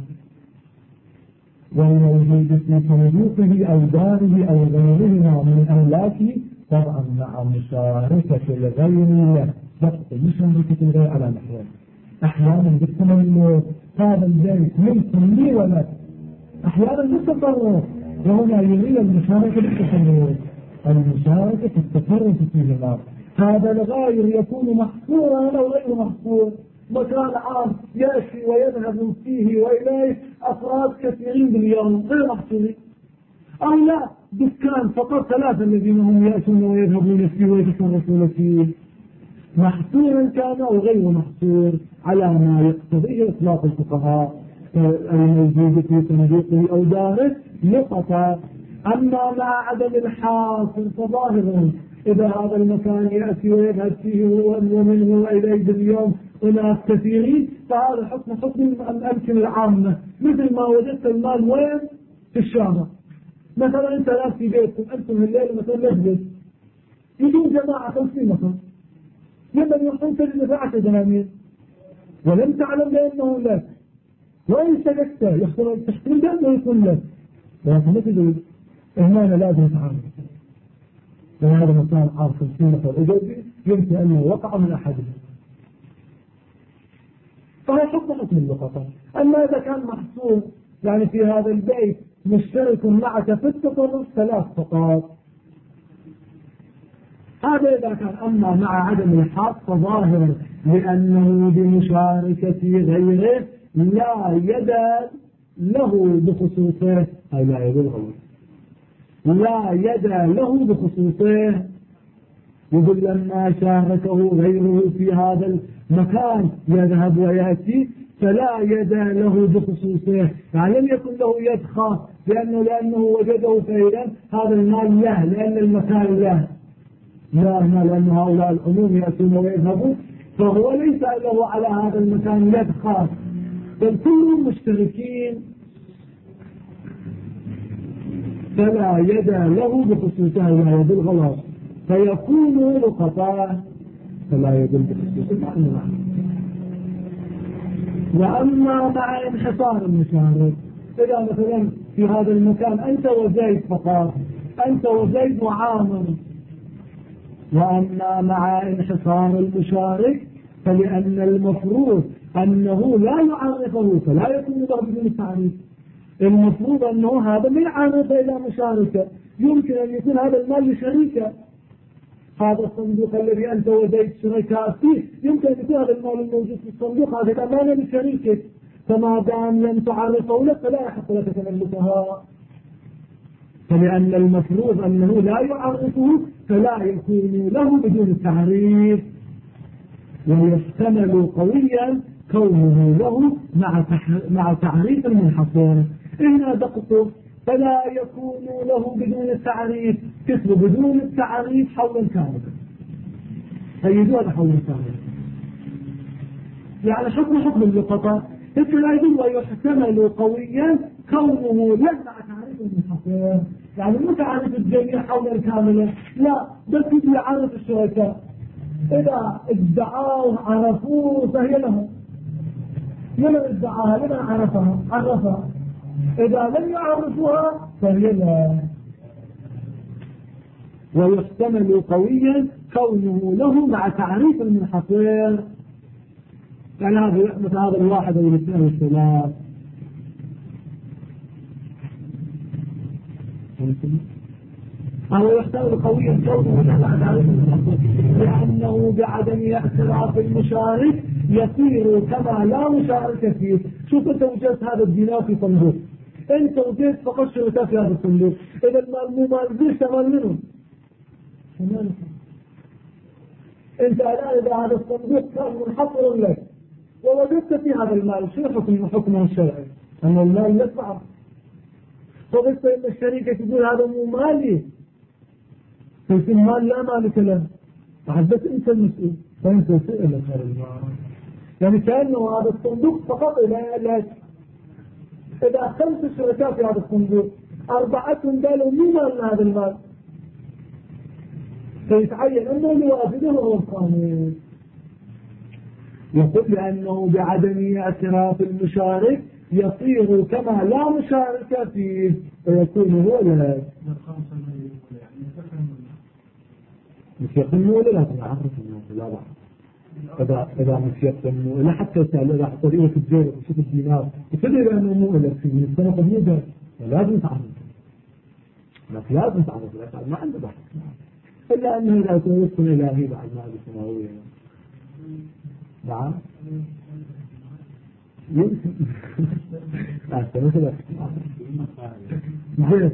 وموجود في صندوقه أو داره أو غيرهما من أملاكه طبعا مع مشاركة الغير له، ضبط مشاركة الغير على نحوين. أحيانا بالتملك هذا البيت ممكن لي ولك، أحيانا بالتصرف، وهنا يريد المشاركة بالتصرف، المشاركة في التصرف فيه الأرض. هذا الغير يكون محصورا أو غير محصور، مكان عام يأتي ويذهب فيه وإليه أفراد كثيرين باليوم غير محصورين، أو لا دكان فقط 3 الذين هم يأتون ويذهبون فيه ويتصرفون فيه. محصورا كان أو غير محصور على ما يقتضيه إطلاق الفقهاء الموجود في صندوقه أو داره نقطة. أما مع عدم الحاصل فظاهر إذا هذا المكان يأتي ويذهب فيه ومنه وإليه اليوم أناس كثيرين فهذا حكم الأمكنة العامة، مثل ما وجدت المال وين في الشارع. مثلا أنت لا في بيتكم أنتم الليل مثلا مسجد يجون جماعة 50 نفر لمن يحصل تجد 10 دنانير ولم تعلم بأنه لك، وإن سلكت يحصل تحصيل بأنه يكون لك، ولكن ما تدري هنا لازم يتعامل. وهذا مكان عارف 50 نفر إيجابي يمكن أنه وقع من أحدهم، فهو حكم اللقطة. أما إذا كان محصول يعني في هذا البيت مشترك معك في التصرف 3 فقط، هذا إذا كان. أما مع عدم الحق فظاهر لأنه بمشاركة غيره لا يد له بخصوصه، أي لا يد الغلط لا يد له بخصوصه. يقول لما شاركه غيره في هذا المكان يذهب ويأتي فلا يد له بخصوصه، يعني لم يكن له يد خاص لأنه وجده فإذا هذا المال له لأن المكان له، لا لأن هؤلاء العموم يأتون ويذهبون، فهو ليس له على هذا المكان يد خاص، بل كلهم مشتركين فلا يد له بخصوصه لا يد الغلط، فيكون لقطاء فلا يد بخصوصه. وأما مع انحصار المشارك، إذا مثلا في هذا المكان أنت وزيد فقط، أنت وزيد وعامر. وأما مع انحصار المشارك فلأن المفروض أنه لا يعرفه فلا يكون له بدون التعريف. المفروض أنه هذا من يعرف إلى مشاركة، يمكن أن يكون هذا المال لشريكه، هذا الصندوق الذي أنت وزيد شركاء فيه يمكن أن يكون هذا المال الموجود في الصندوق هذا أمانة لشريكك، فما دام لم تعرفه لك فلا يحق لك تملكها. فلأن المفروض أنه لا يعرفه فلا يكون له بدون التعريف، ويحتمل قويا كونه له مع تعريف المنحصر. هنا دقته فلا يكون له بدون التعريف، كسب بدون التعريف حولا كاملا، فيجوز حولا كاملا يعني حكم اللقطة. مثل أيضا ويحتمل قويا كونه له مع تعريف المنحصر، يعني مو تعرف الجميع حولا كاملا، لا بس يعرف الشركاء، إذا ادعوه عرفوه فهي لهم، لمن ادعاها لمن عرفها، إذا لم يعرفوها فهي لا. ويحتمل قويا كونه له مع تعريف المنحصر، يعني هذا مثل هذا الواحد أو الاثنين أو الثلاث. هذا يحتمل قويا كونه مع تعريف المنحصر لأنه بعدم اعتراف المشارك يصير كما لا مشارك فيه. شوف أنت وجدت هذا الدينار في صندوق، أنت وجدت فقط شركاء في هذا الصندوق، إذا المال مو مال زيش مال منهم. أنت الآن إذا هذا الصندوق كان منحصر لك ووجدت في هذا المال، شو حكمه الشرعي؟ أن المال يدفع، فقلت إن الشركة تقول هذا مو مالي، فيكون المال لا مالك له، بس أنت المسؤول، فأنت سئلك هذا المال، يعني كأنه هذا الصندوق فقط لك. إذا 5 شركاء في هذا الصندوق 4 قالوا مو مال هذا المال، فيتعين أنه لواجده هو القانون. يقول لأنه بعدم اعتراف المشارك يصير كما لا مشارك فيه ويكون هو له. مش يقنوا ولا لا تعرف لا لا إذا مش يقنوا لا حتى سأل إذا حتى رئيوه في الجير وشوف الدينار وتدري أنه مو إلك فيه من السنة قبيلة لازم تعرف، لكن لازم تعرف لك ما عنده بحث، إلا أنه إذا يكون وصف إلهي بعد ما هذه السماوية. نعم يمكن لا مثلا محيط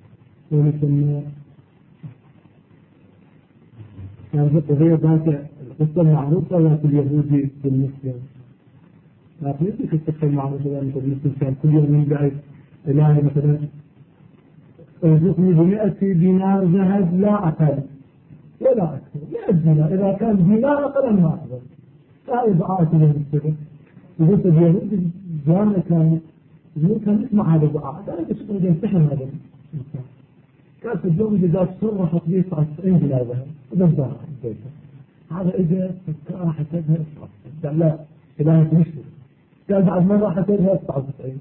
ولكن يعني في القضية ذات قصة معروفة يا اليهودي بالمسلم، لكن يجي في القصة المعروفة يا المسلم كان كل يوم ينبعث إلهي مثلا ارزقني ب100 دينار ذهب لا أقل ولا أكثر، 100 دينار، إذا كان دينار أقل ما أقبل. هاي دعاء اليهود كذا. وقلت اليهود جامع كان يسمع هذا الدعاء، قال أنت شكرا يمتحن هذا الإنسان. كانت تتزوج إذا صرحت لي 99 دينار ذهب وبنزارها بيته. هذا إجا فكرها حسبها 99، قال لا إلهي تمشي. قال بعد مرة حسبها 99.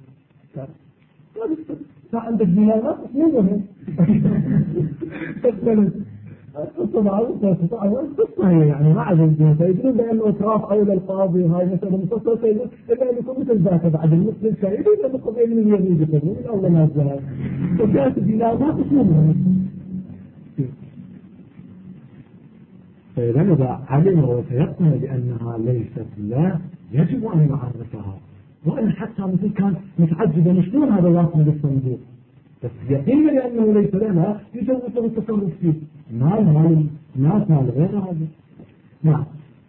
قال عندك دينار مو مهم. قصة معروفة قصة هي يعني ما عاد الدين يقولون بأنه إطراف أولى القاضي وهاي مثلا مقصصة يقول إلا أن يكون مثل ذاك بعد المسلم شيء يقول أنه قبل من اليهود يقولون من أول ناس ذهب وكانت الدينار ما تسمونه. فإذا إذا علم وتيقن بأنها ليست له يجب أن يعرفها، وإن حتى مثل كان متعجبا شلون هذا واصل بالصندوق، بس يقين لأنه ليس لنا يجوز التصرف فيه. مال الناس مال غير هذا. نعم.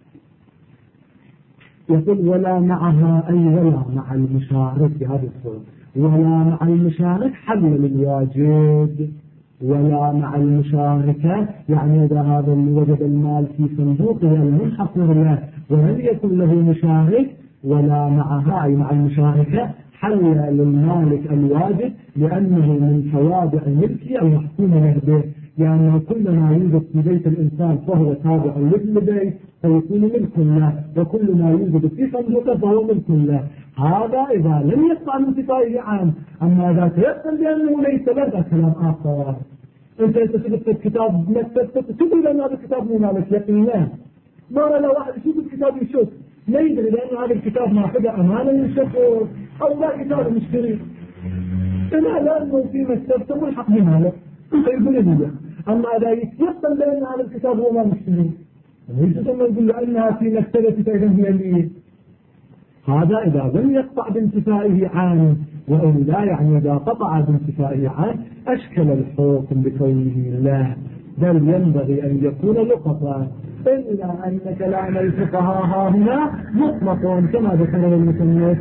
يقول ولا معها أي ولا مع المشارك بهذه الصورة، ولا مع المشارك حل للواجد، ولا مع المشاركة يعني إذا هذا اللي وجد المال في صندوقه المنحصر له ولم يكن له مشارك، ولا معها أي مع المشاركة حل للمالك الواجد لأنه من توابع ملكه المحكوم له به، يعني كل ما يوجد في بيت الإنسان فهو تابع للبيت فيكون ملك له، وكل ما يوجد في صندوقه فهو ملك له. هذا إذا لم يقطع من انتفائه عام. أما إذا تيقن بأنه ليس له كلام آخر. أنت تثبت الكتاب مكتبتك تقول أن هذا الكتاب مو مالك يقينا، ما لا واحد يشوف الكتاب يشوف لا يدري لأن هذا الكتاب ماخذه أمانة من شخص أو لا كتاب مشتري، إلا لأنه في مكتبته ملحق بمالك فيقول لي. أما إذا يتيقن بأن هذا الكتاب هو ما مشتري يجب أن يقول لأنها في مكتبة فإذا هي لي. هذا إذا لم يقطع بانتفائه عام، وإلا يعني إذا قطع بانتفائه عام أشكل الحكم بكونه له، بل ينبغي أن يكون لقطا، إلا أن كلام الفقهاء ها هنا مطلق كما ذكر المصنف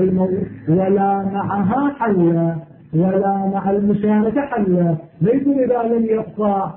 ولا معها حل ولا مع المشاركة حل، ليس إذا لم يقطع.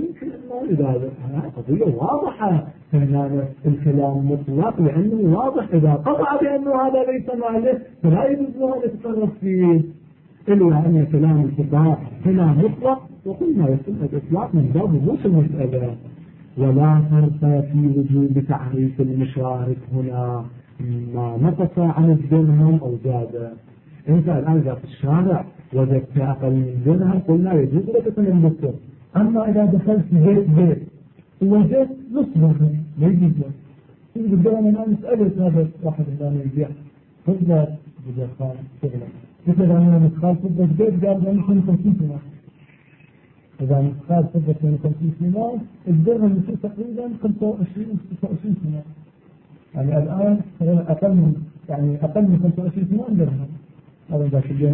إذا قضية واضحة فهنا الكلام مطلق لأنه واضح، إذا قطع بأنه هذا ليس ماله فلا يجوز له أن يتصرف فيه، إلا أن كلام الفقهاء هنا مطلق. وقلنا يتم الإطلاق من باب وضوح المسألة. ولا فرق في وجوب تعريف المشارك هنا ما نقص عن الدرهم أو زاد. أنت الآن إذا في الشارع وجدت أقل من درهم قلنا يجوز لك تملكه. أما إذا دخلت بيت ووجدت نص درهم لا يجوز لك. يقول أنا مسألة هذا واحد الآن يبيع فضلت بدأ خالص شغله، مثل أنا متخال فضلت بيت قال لي 50 دينار. إذا متخال فضلت 50 دينار الدرهم يصير تقريبا 25 دينار. يعني الآن أقل من 25 دينار درهم. هذا ذاك اليوم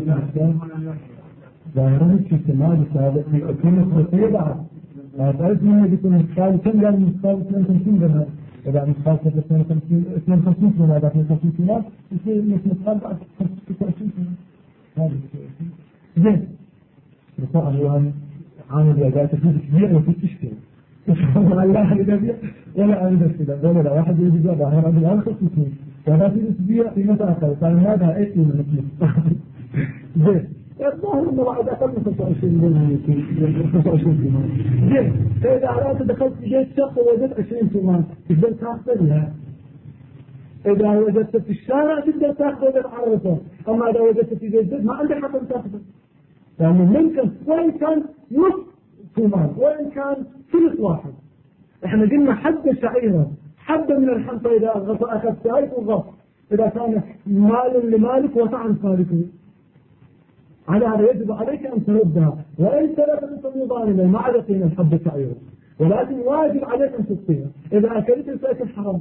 ظاهرا في استعمال السابق يكون خطير بعد. لا تعرف من يكون متخال كم قال متخال 52 درهم. إذا متخال 52 دينار بعد 52 دينار يصير متخال بعد 25 دينار. هذا زين. بصراحة الآن عامل جاء تفيد كبير وفي تشتري. الله إذا بيع ولا أريد كذا ولا واحد يجي جاب هنا عند الآن 50 ولا في تبيع في متى آخر كان هذا إيه من مثله. زين. الظاهر إنه بعد أقل من 25 درهم 25 دينار. زين. فإذا أردت دخلت في بيت شخص ووجدت 20 دينار تقدر تأخذها. إذا وجدت في الشارع تقدر تأخذ وتعرفه. أما إذا وجدت في بيت ما عندك حق تأخذه. يعني ممكن وإن كان نص ثمان وإن كان ثلث واحد. إحنا قلنا حد شعيرة حد من الحنطة إذا أخذتها يكون غصب، إذا كان مال لمالك وطعن صارفه على هذا يجب عليك أن تردها، وإن سلفت أنت مضاربا ما على قيمة حد شعيرة، ولكن واجب عليك أن تبقيها. إذا أكلت فأكل حرام.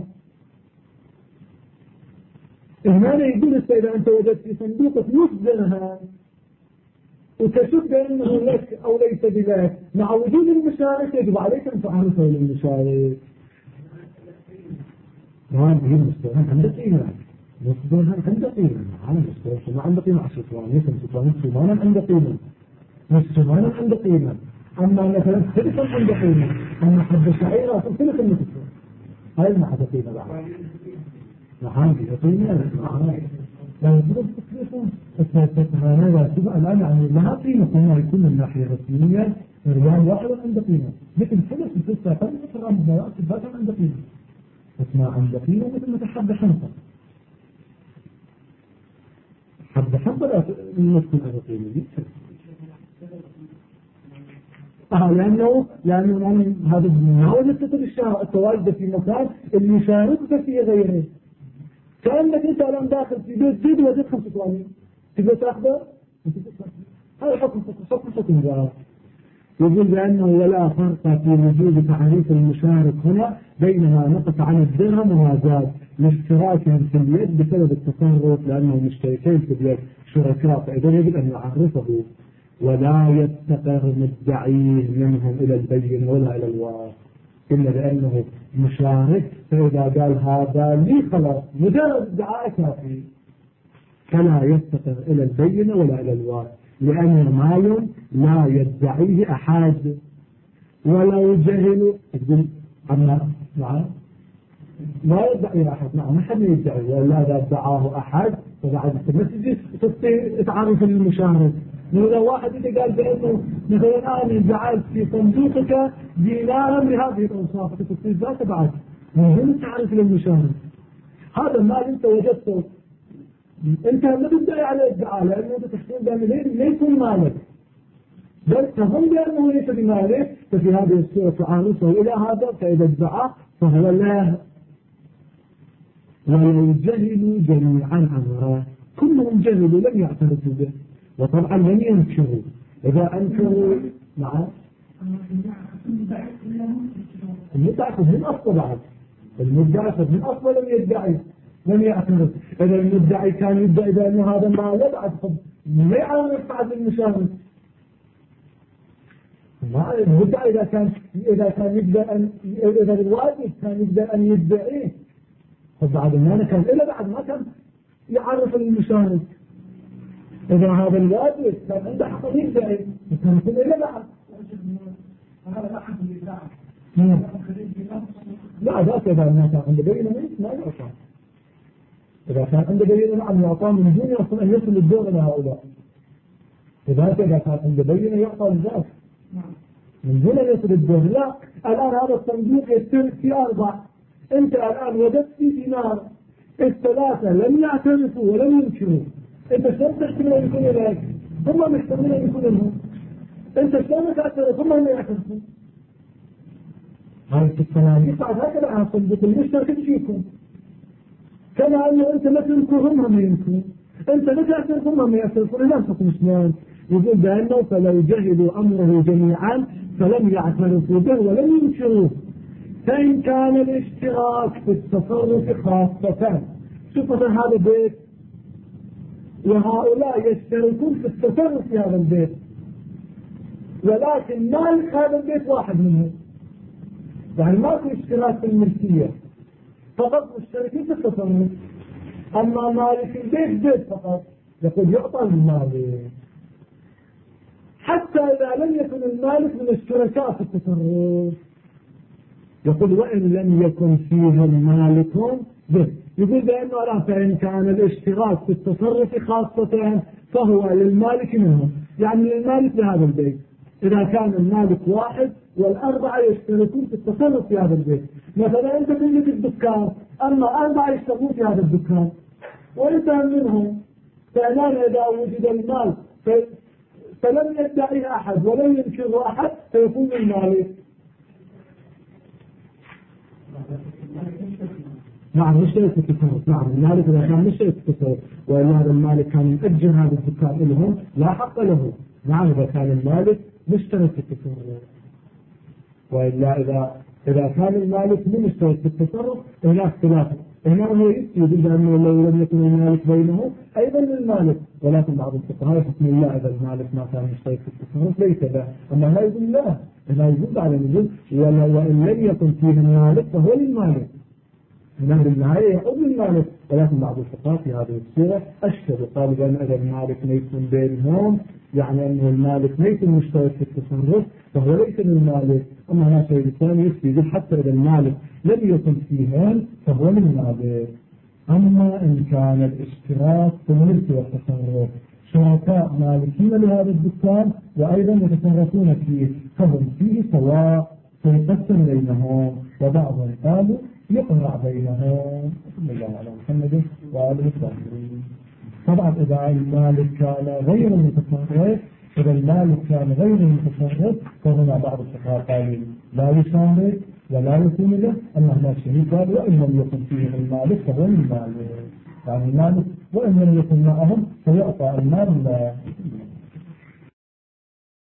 هنا يقول إذا أنت وجدت في صندوقك نص درهم وتشك بأنه لك أو ليس بذلك مع وجود المشارك يجب عليك أن تعرفه للمشارك. ما هي المستوى عنده قيمة، المستوى عنده قيمة، على المستوى ما عنده قيمة 10 ثواني، 5 ثواني، ثمانًا عنده قيمة، ثمانًا عنده قيمة، أما مثلا ثلث عنده قيمة، أما حب شعيرة ثلث النصف، هاي ما عنده قيمة بعد. نعم قيمة لا يجوز تكليفه هذا تبقى الآن يعني لها قيمة هنا يكون من الناحية الرسمية ريال واحد عنده قيمة، لكن ثلث الفلسفة مثل رمضان الباقي عنده قيمة، بس ما عنده قيمة مثل ما حب حنطة، حب حنطة لا نفس القيمة دي. لأنه هذا هو نستطيع التواجد في مكان اللي يشارك فيه غيره. كأنك أنت الآن داخل في بيت جديد وجدت 5 ثواني تقدر تأخذه؟ هذا حكم ذا. يقول بأنه ولا فرق في وجود تعريف المشارك هنا بينما نقص عن الدرهم وما زاد لاشتراكهم في اليد بسبب التصرف، لأنهم مشتركين في اليد شركاء، فإذا يجب أن يعرفه ولا يفتقر مدعيه منهم إلى البين ولا إلى الواقع، إلا لأنه مشارك، فإذا قال هذا لي خلاص مجرد ادعاء كافي، فلا يفتقر إلى البين ولا إلى الواقع، لأن مال لا يدعيه أحد ولو جهل. أما نعم لا يدعي أحد، نعم ما حد يدعي، ولا إذا ادعاه أحد فبعد تستطيع تعرف المشارك. لو واحد إذا قال بأنه مثلا أنا جعلت في صندوقك دينارا بهذه الأوصاف تستطيع ذات بعد مهم تعرف للمشارك. هذا المال أنت وجدته، أنت ما تدعي على الادعاء لأنه أنت تحسين بأنه ليس مالك، بل تظن بأنه ليس بمالك، ففي هذه الصورة تعارفه إلى هذا، فإذا ادعى فهو لا. ولو جهلوا جميعا أمره، كلهم جهلوا لم يعترفوا به، وطبعا لم ينكروا. إذا أنكروا نعم المدعي من أصل بعد، المدعي من أصل لم يدعي لم يعترف. إذا المدعي كان يدعي بأنه هذا ما لا بعد ما يعرف بعد المشاهد. المدعي إذا كان يبدأ أن إذا الواجب كان يبدأ أن يدعيه، فبعد ما كان إلا بعد ما كان يعرف المشاهد. إذا هذا الواجب كان عنده حق يدعي، كان يكون إلا بعد. لا ذاك إذا ما كان عنده بينة ما يعطى. إذا كان عنده بينة نعم يعطى من دون أصلا أن يصل الدور إلى هؤلاء. إذا كان عنده بينة يعطى لذاك من دون أن يصل الدور. لا الآن هذا الصندوق يشترك في 4، أنت الآن وجدت في دينار، الثلاثة لم يعترفوا ولم ينكروا، أنت شلون تحتمل أن يكون لك؟ هم محتملين أن يكون لهم، أنت شلون تعترف هم لا يعترفوا؟ هذه الصناديق بعد هكذا على الصندوق المشترك فيكم، كما أنه أنت لا تنكر هم ما ينكرون، أنت لا تعترف هم ما يعترفون، لا تكون اثنان. يقول بأنه فلو جهلوا أمره جميعا فلم يعترفوا به ولم ينكروه، فإن كان الاشتراك في التصرف خاصة. شوف مثلا هذا البيت وهؤلاء يشتركون في التصرف في هذا البيت، ولكن مالك هذا البيت واحد منهم، يعني ما في اشتراك في الملكية، فقط مشتركين في التصرف. أما مالك البيت بيت فقط، يقول يعطى المالك حتى إذا لم يكن المالك من الشركاء في التصرف. يقول وإن لم يكن فيه المالك به، يقول بأنه لا، فإن كان الاشتراك في التصرف خاصة فهو للمالك منهم، يعني للمالك لهذا البيت. إذا كان المالك واحد والأربعة يشتركون في التصرف في هذا البيت، مثلا أنت تملك الدكان أما 4 يشتركون في هذا الدكان وأنت منهم، فالآن إذا وجد المال فلم يدعيه أحد ولم ينكره أحد فيكون المالك. نعم مشترك في التصرف، نعم المالك إذا كان مشترك في التصرف، وإن هذا المالك كان يؤجر هذا الدكان لهم لا حق له. نعم إذا كان المالك مشترك في التصرف، وإلا إذا كان المالك مو مشترك في التصرف هناك خلاف. هنا هو يقول بأنه لو لم يكن المالك بينه أيضا للمالك، ولكن بعض الفقهاء يحكم الله إذا المالك ما كان مشترك في التصرف ليس له، أما لا يقول لا، لا يقول على نزول وإن لم يكن فيه المالك فهو للمالك. من أمر النهاية يعود للمالك، ولكن بعض الفقهاء في هذه الصورة أشكلوا قالوا بأن إذا المالك ميت بينهم يعني أنه المالك ليس مشترك في التصرف فهو ليس للمالك. أما هنا شيء ثاني يفيد حتى إذا المالك لم يكن فيهم فهو للمالك. أما إن كان الاشتراك في الملك والتصرف شركاء مالكين لهذا الدكان وأيضا يتصرفون فيه فهم فيه سواء سيقسم بينهم، وبعضهم قالوا يقرع بينهم. بسم الله على محمد وآله الطاهرين. طبعا إذا المالك كان غير المتصرف إذا المالك كان غير المتصرف فهنا بعض الفقهاء قالوا لا يشارك ولا يكون له، أما هناك شريك قال وإن لم يكن فيه المالك فهو المالك، يعني المالك وإن لم يكن معهم فيعطى المال